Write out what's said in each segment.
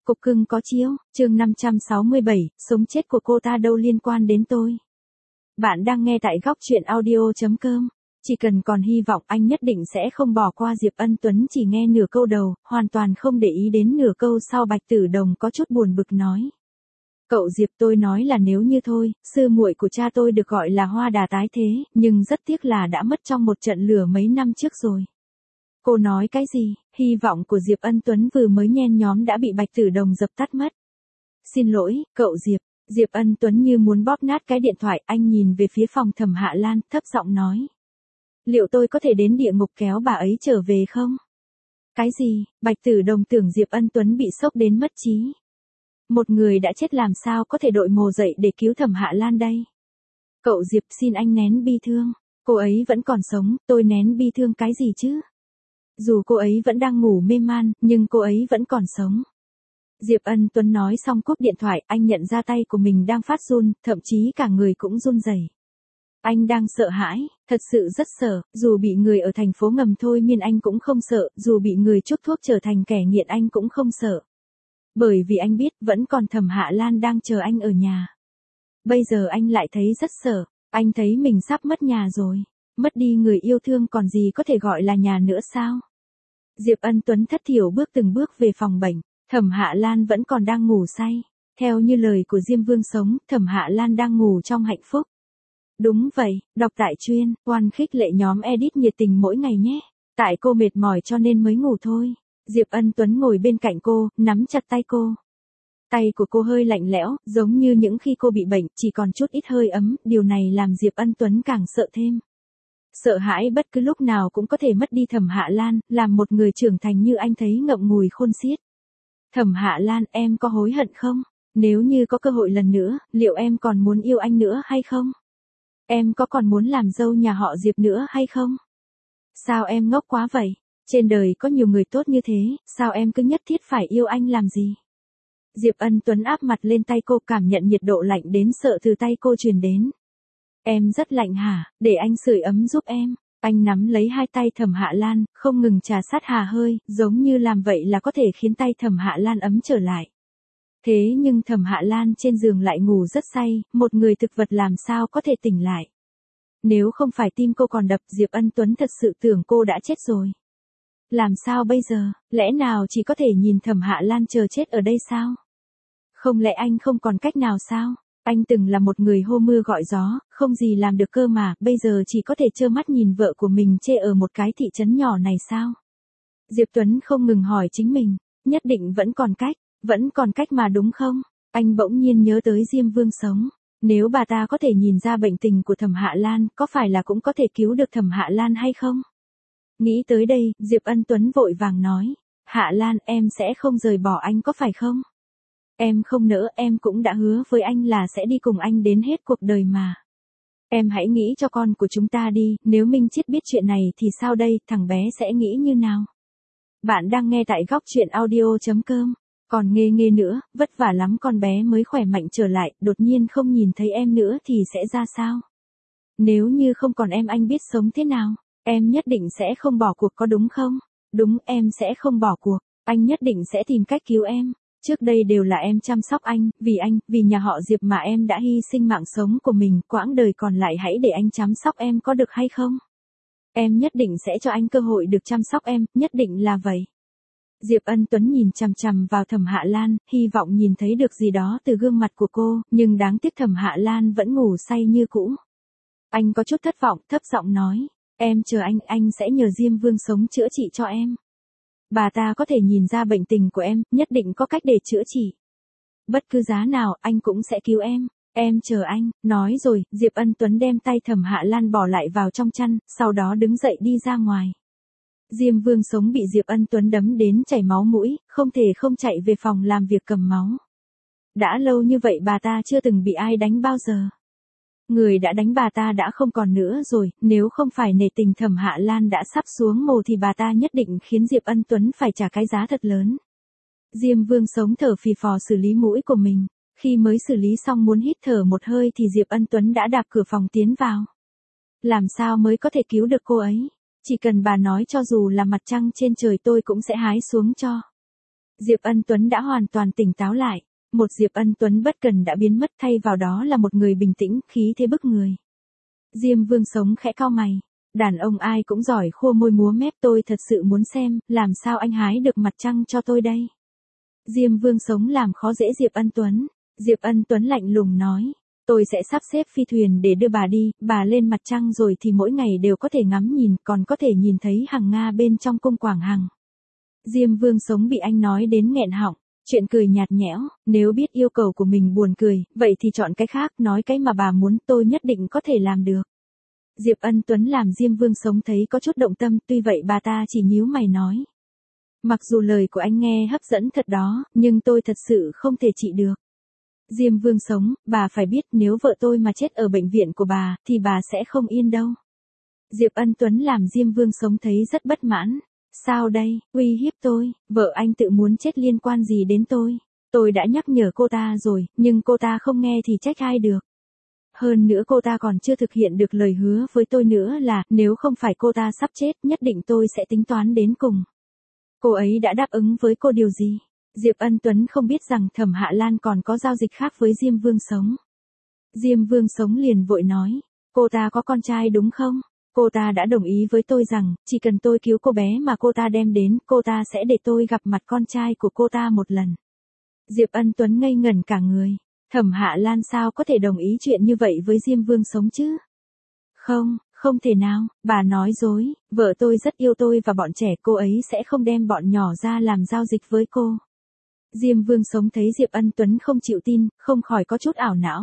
Cục cưng có chiếu, chương 567, sống chết của cô ta đâu liên quan đến tôi. Bạn đang nghe tại góc chuyện audio.com. Chỉ cần còn hy vọng anh nhất định sẽ không bỏ qua Diệp Ân Tuấn, chỉ nghe nửa câu đầu, hoàn toàn không để ý đến nửa câu sau. Bạch Tử Đồng có chút buồn bực nói. Cậu Diệp, tôi nói là nếu như thôi, sư muội của cha tôi được gọi là Hoa Đà tái thế, nhưng rất tiếc là đã mất trong một trận lửa mấy năm trước rồi. Cô nói cái gì? Hy vọng của Diệp Ân Tuấn vừa mới nhen nhóm đã bị Bạch Tử Đồng dập tắt mất. Xin lỗi, cậu Diệp. Diệp Ân Tuấn như muốn bóp nát cái điện thoại, anh nhìn về phía phòng Thẩm Hạ Lan, thấp giọng nói. Liệu tôi có thể đến địa ngục kéo bà ấy trở về không? Cái gì? Bạch Tử Đồng tưởng Diệp Ân Tuấn bị sốc đến mất trí. Một người đã chết làm sao có thể đội mồ dậy để cứu Thẩm Hạ Lan đây? Cậu Diệp, xin anh nén bi thương. Cô ấy vẫn còn sống, tôi nén bi thương cái gì chứ? Dù cô ấy vẫn đang ngủ mê man, nhưng cô ấy vẫn còn sống. Diệp Ân Tuấn nói xong cúp điện thoại, anh nhận ra tay của mình đang phát run, thậm chí cả người cũng run rẩy. Anh đang sợ hãi, thật sự rất sợ, dù bị người ở thành phố ngầm thôi miên anh cũng không sợ, dù bị người chúc thuốc trở thành kẻ nghiện anh cũng không sợ. Bởi vì anh biết vẫn còn Thẩm Hạ Lan đang chờ anh ở nhà. Bây giờ anh lại thấy rất sợ, anh thấy mình sắp mất nhà rồi. Mất đi người yêu thương còn gì có thể gọi là nhà nữa sao? Diệp Ân Tuấn thất thiểu bước từng bước về phòng bệnh, Thẩm Hạ Lan vẫn còn đang ngủ say. Theo như lời của Diêm Vương Sống, Thẩm Hạ Lan đang ngủ trong hạnh phúc. Đúng vậy, đọc tại chuyên, oan khích lệ nhóm edit nhiệt tình mỗi ngày nhé. Tại cô mệt mỏi cho nên mới ngủ thôi. Diệp Ân Tuấn ngồi bên cạnh cô, nắm chặt tay cô. Tay của cô hơi lạnh lẽo, giống như những khi cô bị bệnh, chỉ còn chút ít hơi ấm, điều này làm Diệp Ân Tuấn càng sợ thêm. Sợ hãi bất cứ lúc nào cũng có thể mất đi Thẩm Hạ Lan, làm một người trưởng thành như anh thấy ngậm ngùi khôn xiết. Thẩm Hạ Lan, em có hối hận không? Nếu như có cơ hội lần nữa, liệu em còn muốn yêu anh nữa hay không? Em có còn muốn làm dâu nhà họ Diệp nữa hay không? Sao em ngốc quá vậy? Trên đời có nhiều người tốt như thế, sao em cứ nhất thiết phải yêu anh làm gì? Diệp Ân Tuấn áp mặt lên tay cô, cảm nhận nhiệt độ lạnh đến sợ từ tay cô truyền đến. Em rất lạnh hả, để anh sưởi ấm giúp em. Anh nắm lấy hai tay Thẩm Hạ Lan, không ngừng trà sát hà hơi, giống như làm vậy là có thể khiến tay Thẩm Hạ Lan ấm trở lại. Thế nhưng Thẩm Hạ Lan trên giường lại ngủ rất say, một người thực vật làm sao có thể tỉnh lại. Nếu không phải tim cô còn đập, Diệp Ân Tuấn thật sự tưởng cô đã chết rồi. Làm sao bây giờ, lẽ nào chỉ có thể nhìn Thẩm Hạ Lan chờ chết ở đây sao? Không lẽ anh không còn cách nào sao? Anh từng là một người hô mưa gọi gió, không gì làm được cơ mà, bây giờ chỉ có thể trơ mắt nhìn vợ của mình chê ở một cái thị trấn nhỏ này sao? Diệp Tuấn không ngừng hỏi chính mình, nhất định vẫn còn cách mà đúng không? Anh bỗng nhiên nhớ tới Diêm Vương Sống. Nếu bà ta có thể nhìn ra bệnh tình của Thẩm Hạ Lan, có phải là cũng có thể cứu được Thẩm Hạ Lan hay không? Nghĩ tới đây, Diệp Ân Tuấn vội vàng nói, Hạ Lan, em sẽ không rời bỏ anh có phải không? Em không nỡ, em cũng đã hứa với anh là sẽ đi cùng anh đến hết cuộc đời mà. Em hãy nghĩ cho con của chúng ta đi, nếu Minh Chiết biết chuyện này thì sao đây, thằng bé sẽ nghĩ như nào? Bạn đang nghe tại góc chuyện audio.com. Còn nghe nữa, vất vả lắm con bé mới khỏe mạnh trở lại, đột nhiên không nhìn thấy em nữa thì sẽ ra sao? Nếu như không còn em anh biết sống thế nào? Em nhất định sẽ không bỏ cuộc có đúng không? Đúng, em sẽ không bỏ cuộc, anh nhất định sẽ tìm cách cứu em. Trước đây đều là em chăm sóc anh, vì nhà họ Diệp mà em đã hy sinh mạng sống của mình, quãng đời còn lại hãy để anh chăm sóc em có được hay không? Em nhất định sẽ cho anh cơ hội được chăm sóc em, nhất định là vậy. Diệp Ân Tuấn nhìn chằm chằm vào Thẩm Hạ Lan, hy vọng nhìn thấy được gì đó từ gương mặt của cô, nhưng đáng tiếc Thẩm Hạ Lan vẫn ngủ say như cũ. Anh có chút thất vọng, thấp giọng nói, em chờ anh sẽ nhờ Diêm Vương Sống chữa trị cho em. Bà ta có thể nhìn ra bệnh tình của em, nhất định có cách để chữa trị. Bất cứ giá nào, anh cũng sẽ cứu em chờ anh. Nói rồi, Diệp Ân Tuấn đem tay Thẩm Hạ Lan bỏ lại vào trong chăn, sau đó đứng dậy đi ra ngoài. Diêm Vương Sống bị Diệp Ân Tuấn đấm đến chảy máu mũi, không thể không chạy về phòng làm việc cầm máu. Đã lâu như vậy bà ta chưa từng bị ai đánh bao giờ. Người đã đánh bà ta đã không còn nữa rồi, nếu không phải nể tình Thẩm Hạ Lan đã sắp xuống mồ thì bà ta nhất định khiến Diệp Ân Tuấn phải trả cái giá thật lớn. Diêm Vương Sống thở phì phò xử lý mũi của mình, khi mới xử lý xong muốn hít thở một hơi thì Diệp Ân Tuấn đã đạp cửa phòng tiến vào. Làm sao mới có thể cứu được cô ấy? Chỉ cần bà nói cho dù là mặt trăng trên trời tôi cũng sẽ hái xuống cho. Diệp Ân Tuấn đã hoàn toàn tỉnh táo lại. Một Diệp Ân Tuấn bất cần đã biến mất, thay vào đó là một người bình tĩnh, khí thế bức người. Diêm Vương Sống khẽ cau mày. Đàn ông ai cũng giỏi khua môi múa mép, tôi thật sự muốn xem, làm sao anh hái được mặt trăng cho tôi đây. Diêm Vương Sống làm khó dễ Diệp Ân Tuấn. Diệp Ân Tuấn lạnh lùng nói. Tôi sẽ sắp xếp phi thuyền để đưa bà đi, bà lên mặt trăng rồi thì mỗi ngày đều có thể ngắm nhìn, còn có thể nhìn thấy hằng Nga bên trong cung Quảng Hằng. Diêm Vương Sống bị anh nói đến nghẹn họng, chuyện cười nhạt nhẽo, nếu biết yêu cầu của mình buồn cười, vậy thì chọn cái khác, nói cái mà bà muốn tôi nhất định có thể làm được. Diệp Ân Tuấn làm Diêm Vương Sống thấy có chút động tâm, tuy vậy bà ta chỉ nhíu mày nói. Mặc dù lời của anh nghe hấp dẫn thật đó, nhưng tôi thật sự không thể trị được. Diêm Vương Sống, bà phải biết nếu vợ tôi mà chết ở bệnh viện của bà, thì bà sẽ không yên đâu. Diệp Ân Tuấn làm Diêm Vương Sống thấy rất bất mãn. Sao đây, uy hiếp tôi, vợ anh tự muốn chết liên quan gì đến tôi? Tôi đã nhắc nhở cô ta rồi, nhưng cô ta không nghe thì trách ai được. Hơn nữa cô ta còn chưa thực hiện được lời hứa với tôi nữa là, nếu không phải cô ta sắp chết, nhất định tôi sẽ tính toán đến cùng. Cô ấy đã đáp ứng với cô điều gì? Diệp Ân Tuấn không biết rằng Thẩm Hạ Lan còn có giao dịch khác với Diêm Vương Sống. Diêm Vương Sống liền vội nói, cô ta có con trai đúng không? Cô ta đã đồng ý với tôi rằng, chỉ cần tôi cứu cô bé mà cô ta đem đến, cô ta sẽ để tôi gặp mặt con trai của cô ta một lần. Diệp Ân Tuấn ngây ngẩn cả người. Thẩm Hạ Lan sao có thể đồng ý chuyện như vậy với Diêm Vương Sống chứ? Không, không thể nào, bà nói dối, vợ tôi rất yêu tôi và bọn trẻ, cô ấy sẽ không đem bọn nhỏ ra làm giao dịch với cô. Diêm Vương Sống thấy Diệp Ân Tuấn không chịu tin, không khỏi có chút ảo não.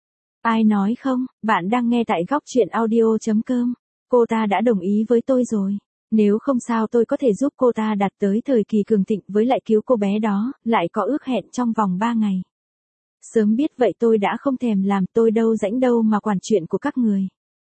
Ai nói không, bạn đang nghe tại góc truyện audio.com. Cô ta đã đồng ý với tôi rồi. Nếu không sao tôi có thể giúp cô ta đạt tới thời kỳ cường thịnh, với lại cứu cô bé đó, lại có ước hẹn trong vòng 3 ngày. Sớm biết vậy tôi đã không thèm làm, tôi đâu rảnh đâu mà quản chuyện của các người.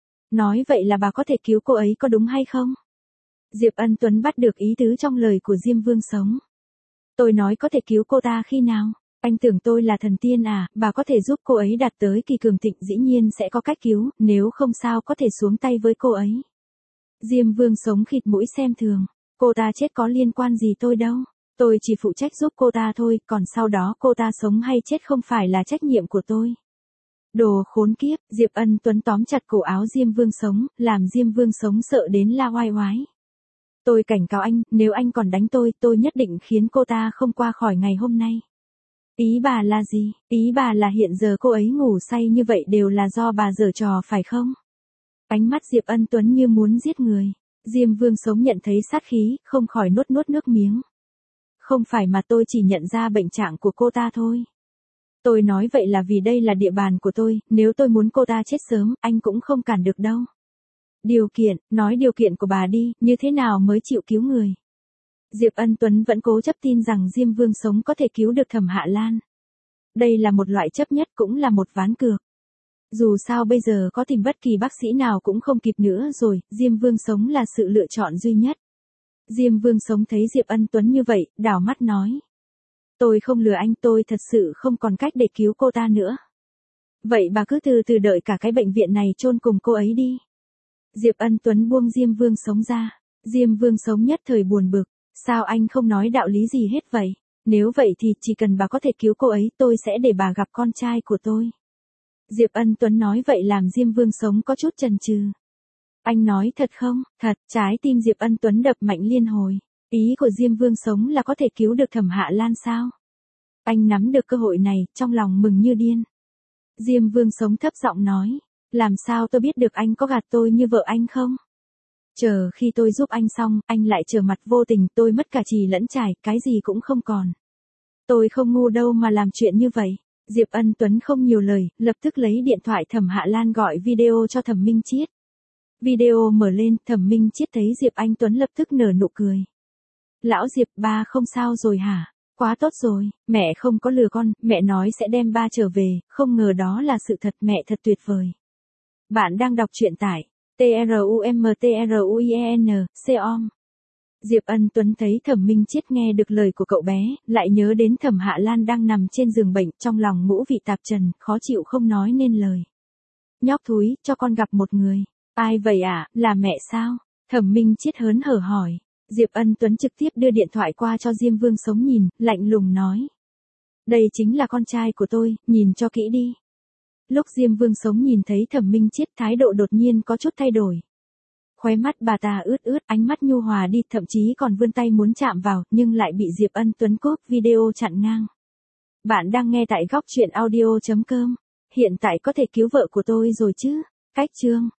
Nói vậy là bà có thể cứu cô ấy có đúng hay không? Diệp Ân Tuấn bắt được ý tứ trong lời của Diêm Vương Sống. Tôi nói có thể cứu cô ta khi nào? Anh tưởng tôi là thần tiên à, bà có thể giúp cô ấy đạt tới kỳ cường thịnh, dĩ nhiên sẽ có cách cứu, nếu không sao có thể xuống tay với cô ấy. Diêm Vương Sống khịt mũi xem thường, cô ta chết có liên quan gì tôi đâu, tôi chỉ phụ trách giúp cô ta thôi, còn sau đó cô ta sống hay chết không phải là trách nhiệm của tôi. Đồ khốn kiếp, Diệp Ân Tuấn tóm chặt cổ áo Diêm Vương Sống, làm Diêm Vương Sống sợ đến la oai oái. Tôi cảnh cáo anh, nếu anh còn đánh tôi nhất định khiến cô ta không qua khỏi ngày hôm nay. Ý bà là gì? Ý bà là hiện giờ cô ấy ngủ say như vậy đều là do bà giở trò phải không? Ánh mắt Diệp Ân Tuấn như muốn giết người. Diêm Vương Sống nhận thấy sát khí, không khỏi nuốt nước miếng. Không phải mà tôi chỉ nhận ra bệnh trạng của cô ta thôi. Tôi nói vậy là vì đây là địa bàn của tôi, nếu tôi muốn cô ta chết sớm, anh cũng không cản được đâu. Điều kiện, nói điều kiện của bà đi, như thế nào mới chịu cứu người? Diệp Ân Tuấn vẫn cố chấp tin rằng Diêm Vương Sống có thể cứu được Thẩm Hạ Lan. Đây là một loại chấp nhất, cũng là một ván cược. Dù sao bây giờ có tìm bất kỳ bác sĩ nào cũng không kịp nữa rồi, Diêm Vương Sống là sự lựa chọn duy nhất. Diêm Vương Sống thấy Diệp Ân Tuấn như vậy, đảo mắt nói. Tôi không lừa anh, tôi thật sự không còn cách để cứu cô ta nữa. Vậy bà cứ từ từ đợi cả cái bệnh viện này chôn cùng cô ấy đi. Diệp Ân Tuấn buông Diêm Vương Sống ra. Diêm Vương Sống nhất thời buồn bực. Sao anh không nói đạo lý gì hết vậy? Nếu vậy thì chỉ cần bà có thể cứu cô ấy, tôi sẽ để bà gặp con trai của tôi. Diệp Ân Tuấn nói vậy làm Diêm Vương Sống có chút chần chừ. Anh nói thật không? Thật, trái tim Diệp Ân Tuấn đập mạnh liên hồi. Ý của Diêm Vương Sống là có thể cứu được Thẩm Hạ Lan sao? Anh nắm được cơ hội này, trong lòng mừng như điên. Diêm Vương Sống thấp giọng nói. Làm sao tôi biết được anh có gạt tôi như vợ anh không? Chờ khi tôi giúp anh xong, anh lại trở mặt vô tình, tôi mất cả trì lẫn trải, cái gì cũng không còn. Tôi không ngu đâu mà làm chuyện như vậy. Diệp Ân Tuấn không nhiều lời, lập tức lấy điện thoại Thẩm Hạ Lan gọi video cho Thẩm Minh Chiết. Video mở lên, Thẩm Minh Chiết thấy Diệp Anh Tuấn lập tức nở nụ cười. Lão Diệp, ba không sao rồi hả? Quá tốt rồi, mẹ không có lừa con, mẹ nói sẽ đem ba trở về, không ngờ đó là sự thật, mẹ thật tuyệt vời. Bạn đang đọc truyện tại trumtruen.com. Diệp Ân Tuấn thấy Thẩm Minh Chiết nghe được lời của cậu bé, lại nhớ đến Thẩm Hạ Lan đang nằm trên giường bệnh, trong lòng ngũ vị tạp trần, khó chịu không nói nên lời. Nhóc thúi, cho con gặp một người. Ai vậy ạ, là mẹ sao? Thẩm Minh Chiết hớn hở hỏi. Diệp Ân Tuấn trực tiếp đưa điện thoại qua cho Diêm Vương Sống nhìn, lạnh lùng nói. Đây chính là con trai của tôi, nhìn cho kỹ đi. Lúc Diêm Vương Sống nhìn thấy Thẩm Minh Chiết thái độ đột nhiên có chút thay đổi. Khóe mắt bà ta ướt ướt, ánh mắt nhu hòa đi, thậm chí còn vươn tay muốn chạm vào, nhưng lại bị Diệp Ân Tuấn cốp video chặn ngang. Bạn đang nghe tại góc truyện audio.com. Hiện tại có thể cứu vợ của tôi rồi chứ? Cách chương.